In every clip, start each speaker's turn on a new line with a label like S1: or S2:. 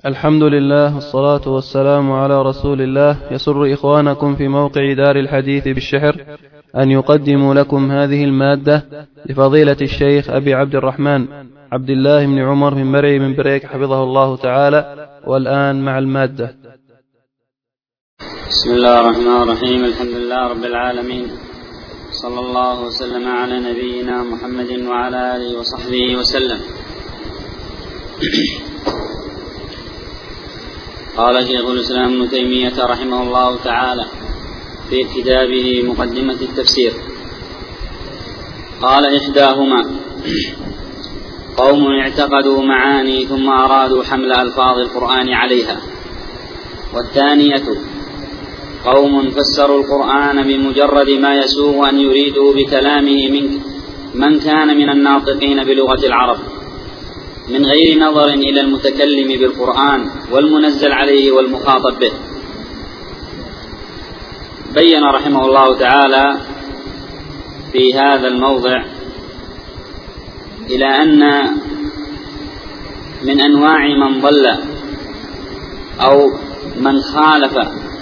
S1: الحمد لله والصلاة والسلام على رسول الله. يسر إخوانكم في موقع دار الحديث بالشحر أن يقدموا لكم هذه المادة لفضيلة الشيخ أبي عبد الرحمن عبد الله بن عمر بن مرعي من بريك حفظه الله تعالى. والآن مع المادة.
S2: بسم الله الرحمن الرحيم. الحمد لله رب العالمين، صلى الله وسلم على نبينا محمد وعلى آله وصحبه وسلم. قال شيخ الإسلام ابن تيمية رحمه الله تعالى في كتابه مقدمة التفسير، قال: إحداهما قوم اعتقدوا معاني ثم أرادوا حمل ألفاظ القرآن عليها، والثانية قوم فسروا القرآن بمجرد ما يسوغ أن يريدوا بكلامه من كان من الناطقين بلغة العرب، من غير نظر إلى المتكلم بالقرآن والمنزل عليه والمخاطب به. بين رحمه الله تعالى في هذا الموضع إلى أن من أنواع من ضل أو من خالف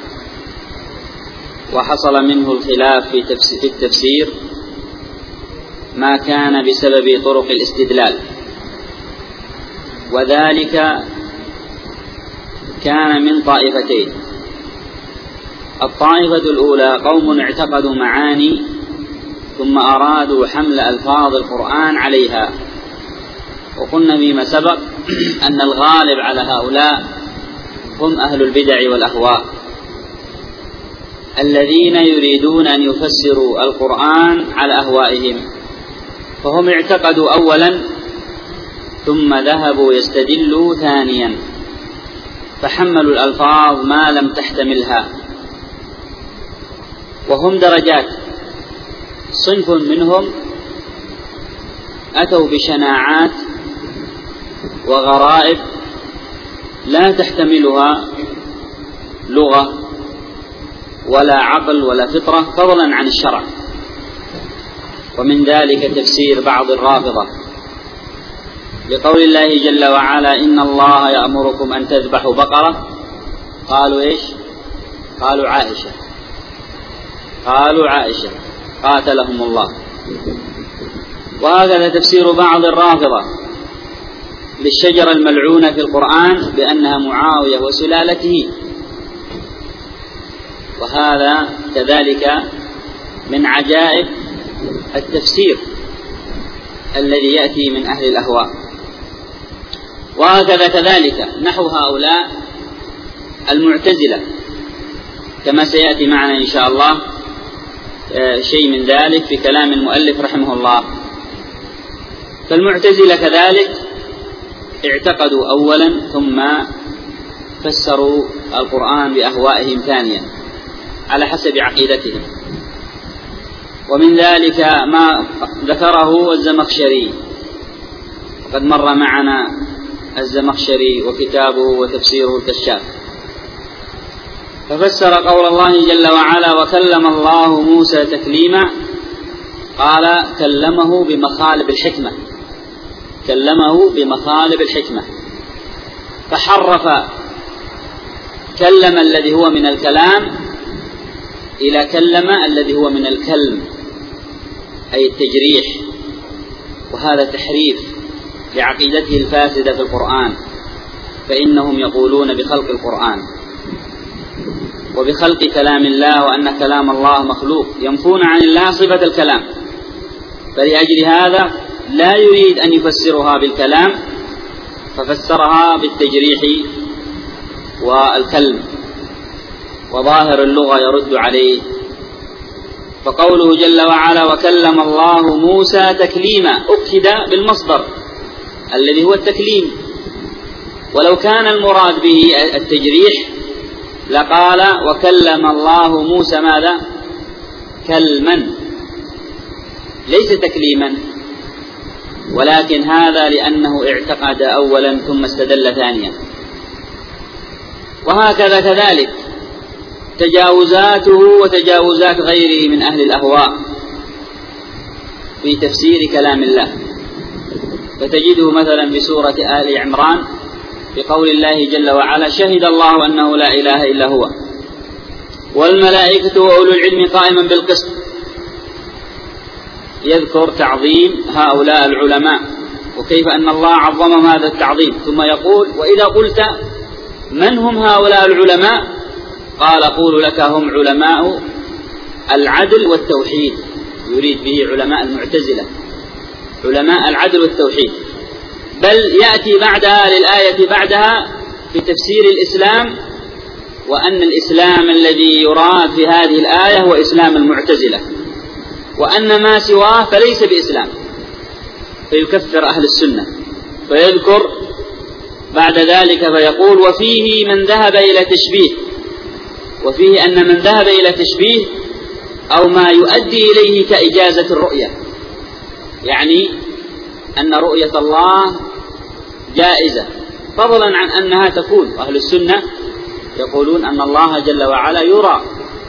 S2: وحصل منه الخلاف في التفسير ما كان بسبب طرق الاستدلال، وذلك كان من طائفتين. الطائفة الأولى قوم اعتقدوا معاني ثم أرادوا حمل ألفاظ القرآن عليها، وقلنا فيما سبق أن الغالب على هؤلاء هم أهل البدع والأهواء الذين يريدون أن يفسروا القرآن على أهوائهم، فهم اعتقدوا أولا ثم ذهبوا يستدلوا ثانيا، فحملوا الألفاظ ما لم تحتملها. وهم درجات. صنف منهم أتوا بشناعات وغرائب لا تحتملها لغة ولا عقل ولا فطرة فضلا عن الشرع، ومن ذلك تفسير بعض الرافضة لقول الله جل وعلا: إن الله يأمركم أن تذبحوا بقرة. قالوا إيش؟ قالوا عائشة قاتلهم الله. وهكذا تفسير بعض الرافضة للشجرة الملعونة في القرآن بأنها معاوية وسلالته، وهذا كذلك من عجائب التفسير الذي يأتي من أهل الأهواء. وهكذا كذلك نحو هؤلاء المعتزلة، كما سيأتي معنا إن شاء الله شيء من ذلك في كلام المؤلف رحمه الله. فالمعتزلة كذلك اعتقدوا أولا ثم فسروا القرآن بأهوائهم ثانيا على حسب عقيدتهم، ومن ذلك ما ذكره الزمخشري، وقد مر معنا الزمخشري وكتابه وتفسيره الكشاف. ففسر قول الله جل وعلا: وكلم الله موسى تكليما، قال كلمه بمخالب الحكمة، فحرف كلم الذي هو من الكلام إلى كلم الذي هو من الكلم، أي التجريح، وهذا تحريف لعقيدته الفاسدة في القرآن، فإنهم يقولون بخلق القرآن وبخلق كلام الله، وأن كلام الله مخلوق، ينفون عن الله صفة الكلام، فلأجل هذا لا يريد أن يفسرها بالكلام ففسرها بالتجريح والكلم، وظاهر اللغة يرد عليه. فقوله جل وعلا: وكلم الله موسى تكليما، أكد بالمصدر الذي هو التكليم، ولو كان المراد به التجريح لقال: وكلم الله موسى ماذا؟ كلما، ليس تكليما، ولكن هذا لأنه اعتقد أولا ثم استدل ثانيا. وهكذا كذلك تجاوزاته وتجاوزات غيره من أهل الأهواء في تفسير كلام الله، فتجده مثلا في سورة آل عمران بقول الله جل وعلا: شهد الله أنه لا إله إلا هو والملائكة وأولو العلم قائما بالقسط. يذكر تعظيم هؤلاء العلماء وكيف أن الله عظمهم هذا التعظيم، ثم يقول: وإذا قلت من هم هؤلاء العلماء؟ قال: قول لك هم علماء العدل والتوحيد. يريد به علماء المعتزلة، علماء العدل والتوحيد. بل يأتي بعدها للآية بعدها في تفسير الإسلام، وأن الإسلام الذي يراد في هذه الآية هو إسلام المعتزلة، وأن ما سواه فليس بإسلام، فيكفر أهل السنة. فيذكر بعد ذلك فيقول: وفيه من ذهب إلى تشبيه، وفيه أن من ذهب إلى تشبيه أو ما يؤدي إليه كإجازة الرؤية، يعني أن رؤية الله جائزة فضلا عن أنها تكون. أهل السنة يقولون أن الله جل وعلا يرى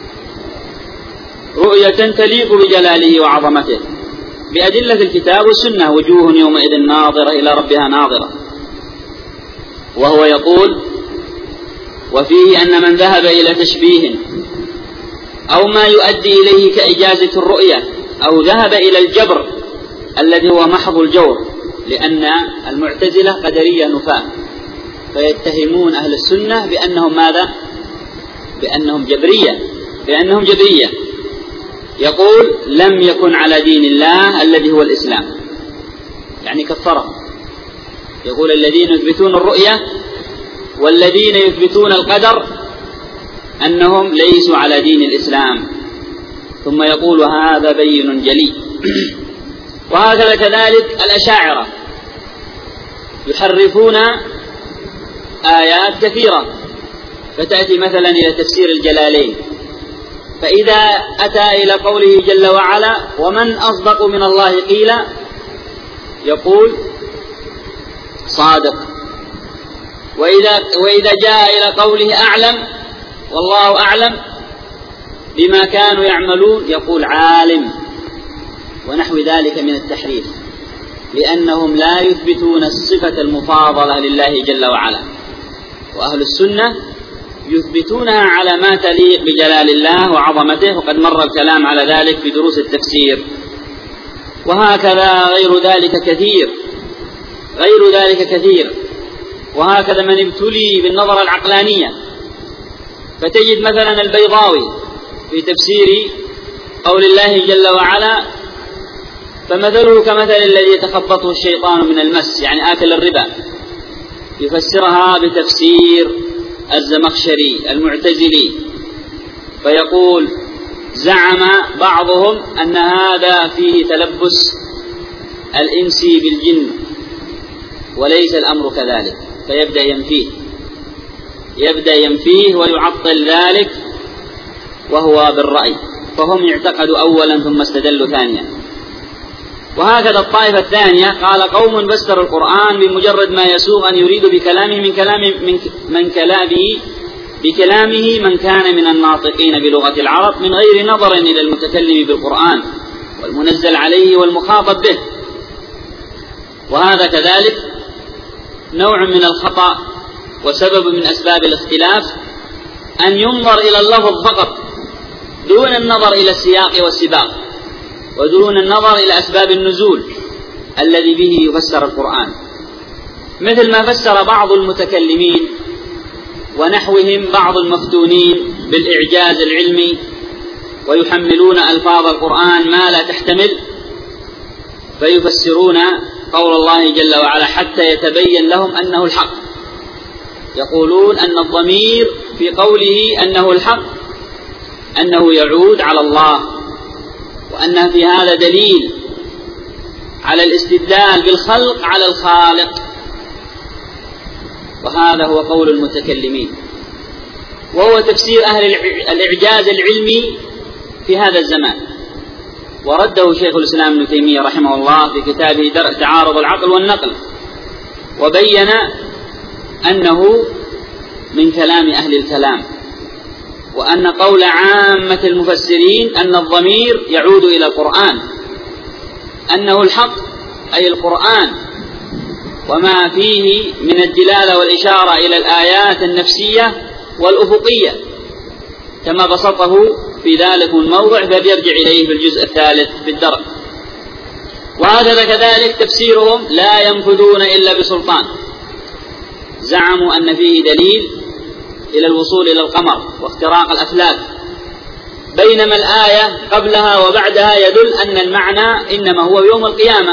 S2: رؤية تليق بجلاله وعظمته بأدلة الكتاب والسنة: وجوه يومئذ ناظرة إلى ربها ناظرة. وهو يقول: وفيه أن من ذهب إلى تشبيه أو ما يؤدي إليه كإجازة الرؤية أو ذهب إلى الجبر الذي هو محض الجور، لأن المعتزلة قدرية نفاة، فيتهمون أهل السنة بأنهم ماذا؟ بأنهم جبرية. يقول: لم يكن على دين الله الذي هو الإسلام، يعني كفرهم. يقول: الذين يثبتون الرؤية والذين يثبتون القدر أنهم ليسوا على دين الإسلام. ثم يقول: هذا بين جلي. وهكذا كذلك الأشاعرة يحرفون آيات كثيرة، فتأتي مثلا إلى تفسير الجلالين، فإذا أتى إلى قوله جل وعلا: ومن أصدق من الله قيلا، يقول: صادق. وإذا جاء إلى قوله أعلم والله أعلم بما كانوا يعملون، يقول: عالم، ونحو ذلك من التحريف، لأنهم لا يثبتون الصفة المفاضلة لله جل وعلا. وأهل السنة يثبتونها على ما تليق بجلال الله وعظمته، وقد مر الكلام على ذلك في دروس التفسير. وهكذا غير ذلك كثير. وهكذا من ابتلي بالنظرة العقلانية، فتجد مثلا البيضاوي في تفسير قول الله جل وعلا: فمثله كمثل الذي يتخبطه الشيطان من المس، يعني آكل الربا، يفسرها بتفسير الزمخشري المعتزلي، فيقول: زعم بعضهم أن هذا فيه تلبس الإنس بالجن، وليس الأمر كذلك، فيبدأ ينفيه ويعطل ذلك وهو بالرأي، فهم اعتقدوا أولا ثم استدلوا ثانيا. وهكذا الطائفة الثانية قال: قوم فسروا القرآن بمجرد ما يسوغ أن يريد بكلامه من كان من الناطقين بلغة العرب، من غير نظر إلى المتكلم بالقرآن والمنزل عليه والمخاطب به. وهذا كذلك نوع من الخطأ، وسبب من أسباب الاختلاف أن ينظر إلى اللفظ فقط دون النظر إلى السياق والسباق، ودون النظر إلى أسباب النزول الذي به يفسر القرآن، مثل ما فسر بعض المتكلمين ونحوهم بعض المفتونين بالإعجاز العلمي، ويحملون ألفاظ القرآن ما لا تحتمل، فيفسرون قول الله جل وعلا حتى يتبين لهم أنه الحق. يقولون أن الضمير في قوله أنه الحق أنه يعود على الله، وأن في هذا دليل على الاستدلال بالخلق على الخالق، وهذا هو قول المتكلمين، وهو تفسير أهل الإعجاز العلمي في هذا الزمان. ورده شيخ الإسلام ابن تيمية رحمه الله في كتابه درء تعارض العقل والنقل، وبين أنه من كلام أهل الكلام، وأن قول عامة المفسرين أن الضمير يعود إلى القرآن، أنه الحق أي القرآن، وما فيه من الدلالة والإشارة إلى الآيات النفسية والأفقية كما بسطه في ذلك الموضع، فليرجع إليه في الجزء الثالث في الدرء. وهكذا كذلك تفسيرهم لا ينفذون إلا بسلطان، زعموا أن فيه دليل إلى الوصول إلى القمر واختراق الأفلاك، بينما الآية قبلها وبعدها يدل أن المعنى إنما هو يوم القيامة،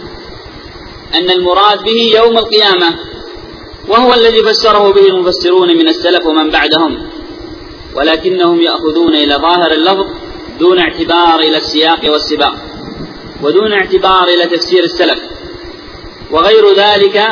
S2: أن المراد به يوم القيامة، وهو الذي فسره به المفسرون من السلف ومن بعدهم، ولكنهم يأخذون إلى ظاهر اللفظ دون اعتبار إلى السياق والسباق، ودون اعتبار إلى تفسير السلف، وغير ذلك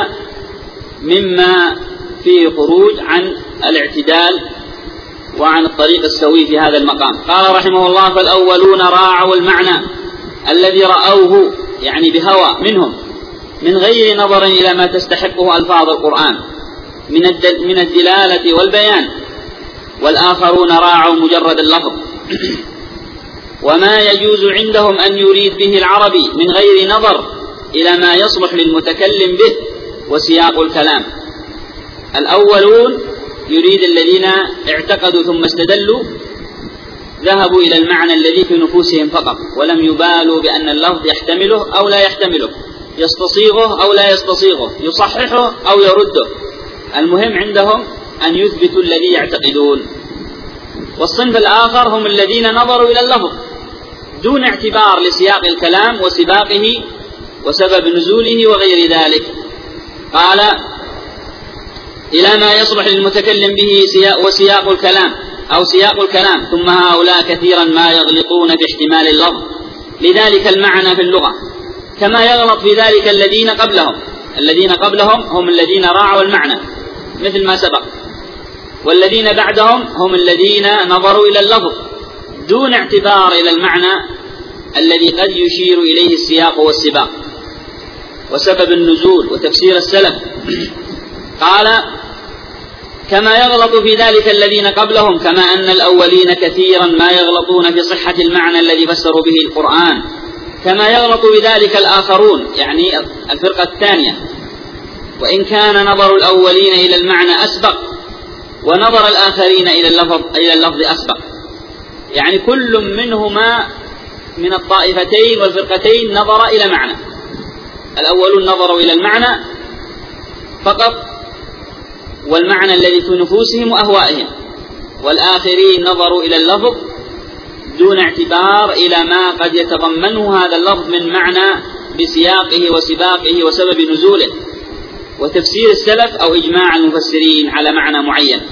S2: مما فيه خروج عن الاعتدال وعن الطريق السوي في هذا المقام. قال رحمه الله: فالأولون راعوا المعنى الذي رأوه، يعني بهوى منهم، من غير نظر إلى ما تستحقه ألفاظ القرآن من الدلالة والبيان، والآخرون راعوا مجرد اللفظ وما يجوز عندهم أن يريد به العربي من غير نظر إلى ما يصلح للمتكلم به وسياق الكلام. الأولون يريد الذين اعتقدوا ثم استدلوا، ذهبوا إلى المعنى الذي في نفوسهم فقط، ولم يبالوا بأن اللفظ يحتمله أو لا يحتمله، يستصيغه أو لا يستصيغه، يصححه أو يرده، المهم عندهم أن يثبتوا الذي يعتقدون. والصنف الآخر هم الذين نظروا إلى اللفظ دون اعتبار لسياق الكلام وسباقه وسبب نزوله وغير ذلك. قال: إلى ما يصلح للمتكلم به وسياق الكلام أو سياق الكلام، ثم هؤلاء كثيرا ما يغلطون في احتمال اللفظ لذلك المعنى في اللغة، كما يغلط في ذلك الذين قبلهم هم الذين راعوا المعنى مثل ما سبق، والذين بعدهم هم الذين نظروا إلى اللفظ دون اعتبار إلى المعنى الذي قد يشير إليه السياق والسباق وسبب النزول وتفسير السلف. قال: كما يغلط في ذلك الذين قبلهم، كما أن الأولين كثيرا ما يغلطون في صحة المعنى الذي فسروا به القرآن، كما يغلط بذلك الآخرون، يعني الفرقة الثانية، وإن كان نظر الأولين إلى المعنى أسبق ونظر الآخرين إلى اللفظ أسبق، يعني كل منهما من الطائفتين والفرقتين نظر إلى معنى. الأولون نظروا إلى المعنى فقط والمعنى الذي في نفوسهم وأهوائهم، والآخرين نظروا إلى اللفظ دون اعتبار إلى ما قد يتضمنه هذا اللفظ من معنى بسياقه وسباقه وسبب نزوله وتفسير السلف أو إجماع المفسرين على معنى معين.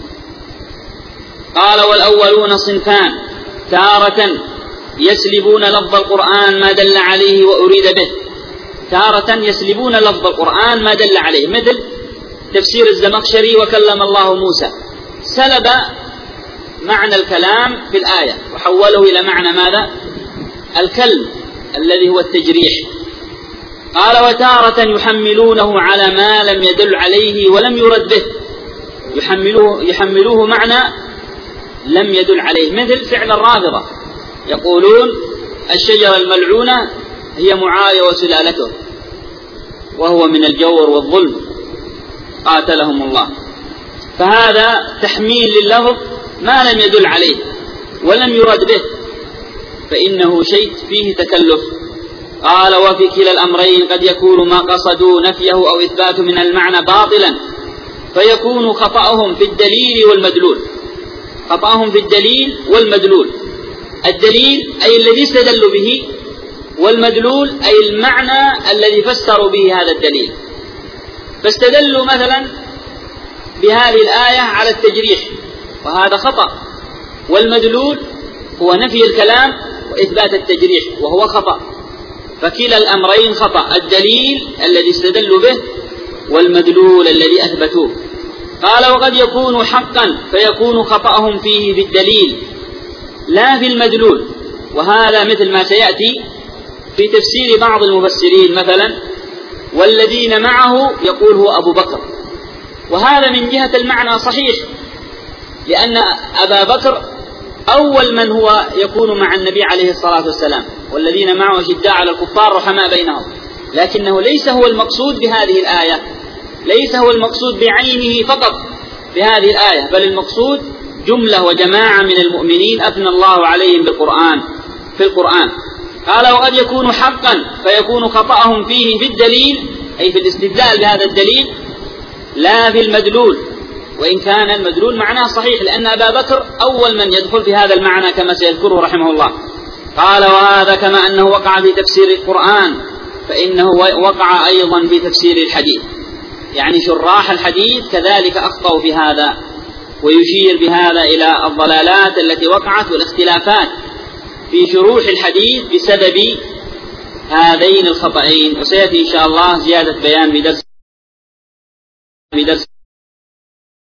S2: قال: والأولون صنفان: تارة يسلبون لفظ القرآن ما دل عليه وأريد به، تارة يسلبون لفظ القرآن ما دل عليه، مثل تفسير الزمخشري وكلم الله موسى، سلب معنى الكلام في الآية وحوله إلى معنى ماذا؟ الكلم الذي هو التجريح. قال: وتارة يحملونه على ما لم يدل عليه ولم يرد به، يحملوه معنى لم يدل عليه، مثل فعل الرافضة، يقولون الشجرة الملعونة هي معاوية وسلالته، وهو من الجور والظلم قاتلهم الله. فهذا تحميل لللفظ ما لم يدل عليه ولم يرد به، فإنه شيء فيه تكلف. قال: وفي كلا الأمرين قد يكون ما قصدوا نفيه أو إثباته من المعنى باطلا، فيكون خطأهم في الدليل والمدلول. خطأهم في الدليل والمدلول، الدليل أي الذي استدلوا به، والمدلول أي المعنى الذي فسروا به هذا الدليل. فاستدلوا مثلا بهذه الآية على التجريح، وهذا خطأ، والمدلول هو نفي الكلام وإثبات التجريح، وهو خطأ. فكلا الأمرين خطأ، الدليل الذي استدلوا به والمدلول الذي أثبتوه. قال: وقد يكون حقا فيكون خطأهم فيه في الدليل لا في المدلول، وهذا مثل ما سيأتي في تفسير بعض المفسرين، مثلا والذين معه يقول هو أبو بكر، وهذا من جهة المعنى صحيح، لأن أبا بكر أول من هو يكون مع النبي عليه الصلاة والسلام، والذين معه أشداء على الكفار رحماء بينهم، لكنه ليس هو المقصود بهذه الآية، ليس هو المقصود بعينه فقط بهذه الآية، بل المقصود جملة وجماعة من المؤمنين أثنى الله عليهم في القرآن. قال وقد يكون حقا فيكون خطأهم فيه في الدليل، أي في الاستدلال بهذا الدليل، لا في المدلول، وإن كان المدلول معناه صحيح، لأن أبا بكر أول من يدخل في هذا المعنى كما سيذكره رحمه الله. قال وهذا كما أنه وقع في تفسير القرآن فإنه وقع أيضا في تفسير الحديث، يعني شراح الحديث كذلك أخطأوا في هذا، ويشير بهذا إلى الضلالات التي وقعت والاختلافات في شروح الحديث بسبب هذين الخطأين، وسيأتي إن شاء الله زيادة بيان بدرس